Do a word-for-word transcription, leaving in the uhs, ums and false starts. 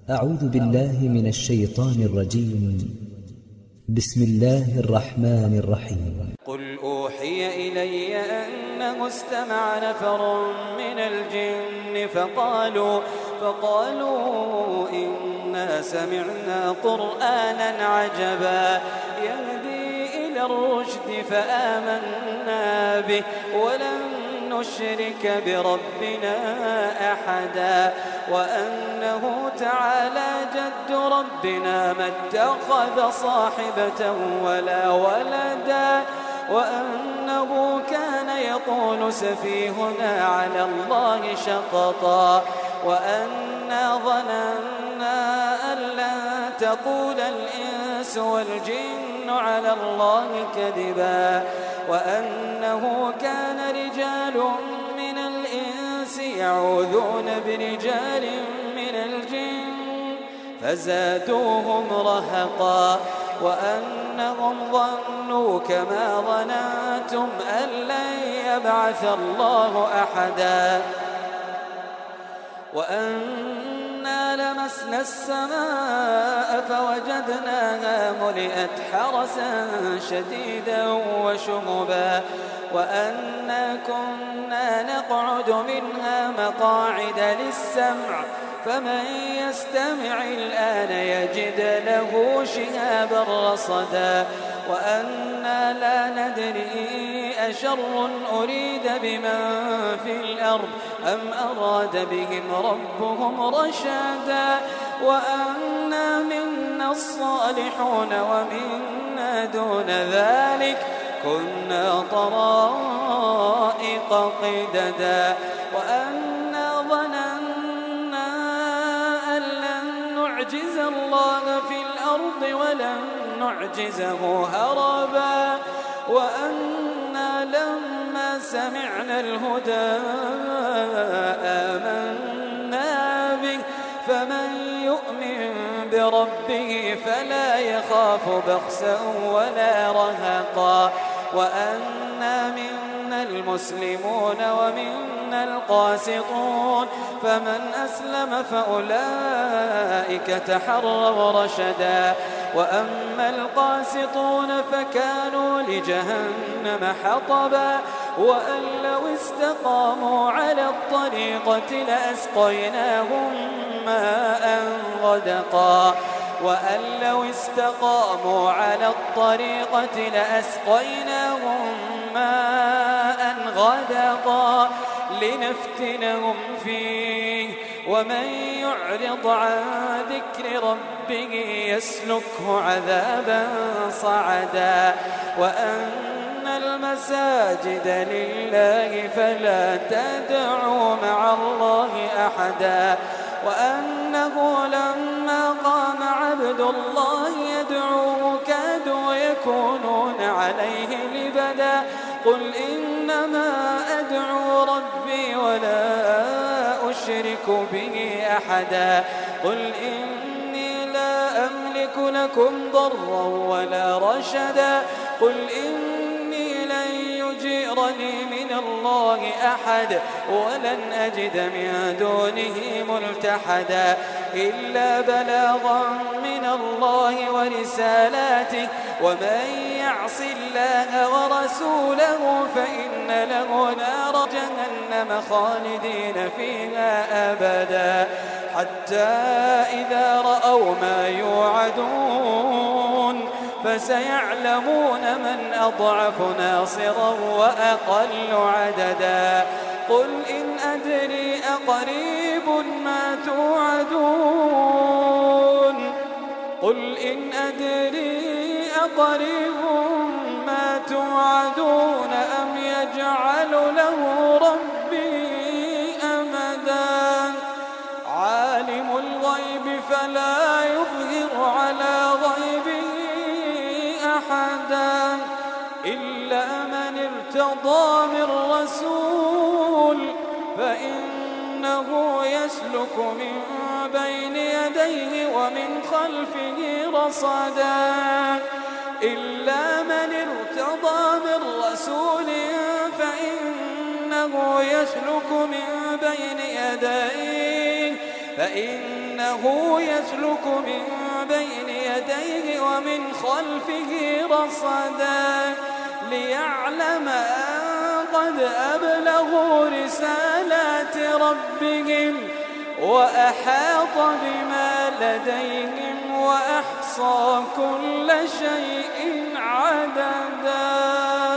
أعوذ بالله من الشيطان الرجيم. بسم الله الرحمن الرحيم. قل أوحي إلي أنه استمع نفر من الجن فقالوا, فقالوا إنا سمعنا قرآنا عجبا يهدي إلى الرشد فآمنا به ولن نشرك بربنا أحدا وأنه تعالى جد ربنا ما اتخذ صاحبة ولا ولدا وأنه كان يقول سفيهنا على الله شططا وأنا ظننا أن لن تقول الإنس والجن على الله كذبا وأنه كان رجال من الإنس يعوذون برجال من الجن فزادوهم رهقا وأنهم ظنوا كما ظننتم أن لن يبعث الله أحدا وأنا لمسنا السماء فوجدناها ملئت حرسا شديدا وشهبا وأنا كنا نقعد منها مقاعد للسمع فمن يستمع الآن يجد له شهابا رصدا وأنا لا ندري أشر أريد بمن في الأرض أم أراد بهم ربهم رشدا وأنا منا الصالحون ومنا دون ذلك كنا طرائق قددا وأنا ظننا أن لن نعجز الله في الأرض ولن نعجزه هربا وأنا لما سمعنا الهدى آمنا به فمن يؤمن بربه فلا يخاف بخسا ولا رهقا وأنا منا المسلمون ومنا القاسطون فمن أسلم فأولئك تحروا رشدا وأما القاسطون فكانوا لجهنم حطبا وأن لو استقاموا على الطريقة لأسقيناهم ماء غدقا وأن لو استقاموا على الطريقة لأسقيناهم ماء غدقا لنفتنهم فيه ومن يعرض عن ذكر ربه يسلكه عذابا صعدا وأن المساجد لله فلا تدعوا مع الله أحدا وأنه لما قام عبد الله يدعوه كادوا يكونون عليه لبدا قل إنما أدعو ربي ولا أشرك به أحدا قل إني لا أملك لكم ضرا ولا رشدا قل إني لن يجيرني من الله أحد ولن أجد من دونه ملتحدا إلا بلاغا من الله ورسالاته ومن يعص الله ورسوله فإن له نار جهنم خالدين فيها أبدا حتى إذا رأوا ما يوعدون فسيعلمون من أضعف ناصرا وأقل عددا قل إن أدري أقريب ما توعدون قل إن أدري أقريب ما توعدون أم يجعل له ربي أمدا عالم الغيب فلا يظهر على غيبه أحدا إلا من ارتضى من رسول فإنه يسلك من بين يديه ومن خلفه رصدا إلا من ارتضى من رسول فإنه يسلك من بين يديه فإن إنه يسلك من بين يديه ومن خلفه رصدا ليعلم أن قد أبلغوا رسالات ربهم وأحاط بما لديهم وأحصى كل شيء عددا.